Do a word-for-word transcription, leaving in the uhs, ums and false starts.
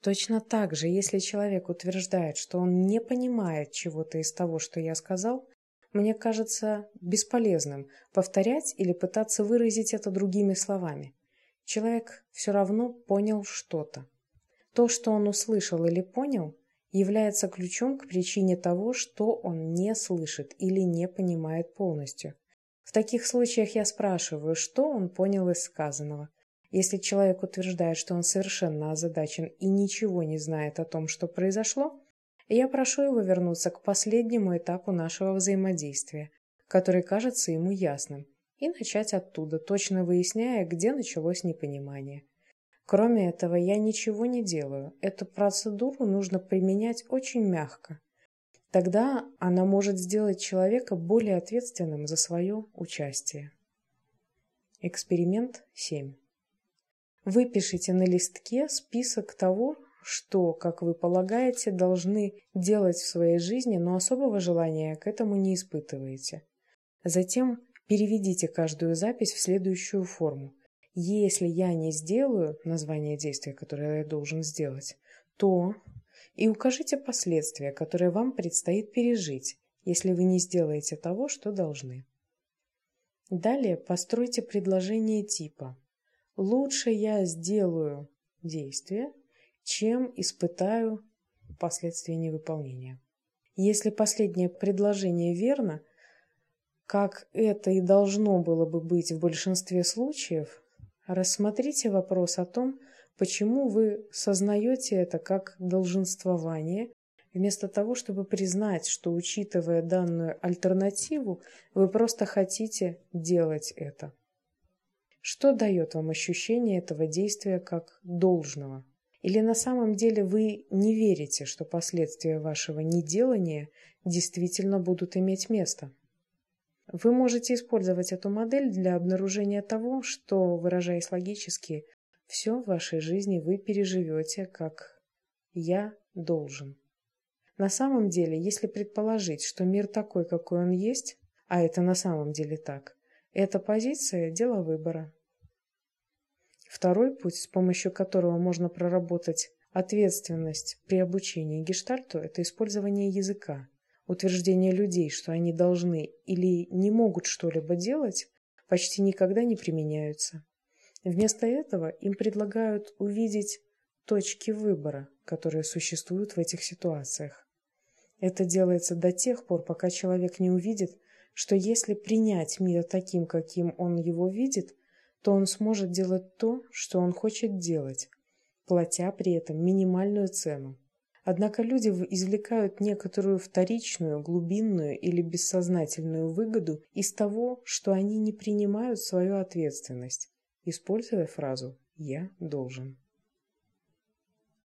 Точно так же, если человек утверждает, что он не понимает чего-то из того, что я сказал, мне кажется бесполезным повторять или пытаться выразить это другими словами. Человек все равно понял что-то. То, что он услышал или понял, является ключом к причине того, что он не слышит или не понимает полностью. В таких случаях я спрашиваю, что он понял из сказанного. Если человек утверждает, что он совершенно озадачен и ничего не знает о том, что произошло, я прошу его вернуться к последнему этапу нашего взаимодействия, который кажется ему ясным, и начать оттуда, точно выясняя, где началось непонимание. Кроме этого, я ничего не делаю. Эту процедуру нужно применять очень мягко. Тогда она может сделать человека более ответственным за свое участие. Эксперимент семь. Выпишите на листке список того, что, как вы полагаете, должны делать в своей жизни, но особого желания к этому не испытываете. Затем переведите каждую запись в следующую форму. Если я не сделаю название действия, которое я должен сделать, то... И укажите последствия, которые вам предстоит пережить, если вы не сделаете того, что должны. Далее постройте предложение типа «Лучше я сделаю действие, чем испытаю последствия невыполнения». Если последнее предложение верно, как это и должно было бы быть в большинстве случаев, рассмотрите вопрос о том, почему вы сознаете это как долженствование, вместо того, чтобы признать, что, учитывая данную альтернативу, вы просто хотите делать это. Что дает вам ощущение этого действия как должного? Или на самом деле вы не верите, что последствия вашего неделания действительно будут иметь место? Вы можете использовать эту модель для обнаружения того, что, выражаясь логически, все в вашей жизни вы переживете как «я должен». На самом деле, если предположить, что мир такой, какой он есть, а это на самом деле так, эта позиция – дело выбора. Второй путь, с помощью которого можно проработать ответственность при обучении гештальту – это использование языка. Утверждения людей, что они должны или не могут что-либо делать, почти никогда не применяются. Вместо этого им предлагают увидеть точки выбора, которые существуют в этих ситуациях. Это делается до тех пор, пока человек не увидит, что если принять мир таким, каким он его видит, то он сможет делать то, что он хочет делать, платя при этом минимальную цену. Однако люди извлекают некоторую вторичную, глубинную или бессознательную выгоду из того, что они не принимают свою ответственность, используя фразу «я должен».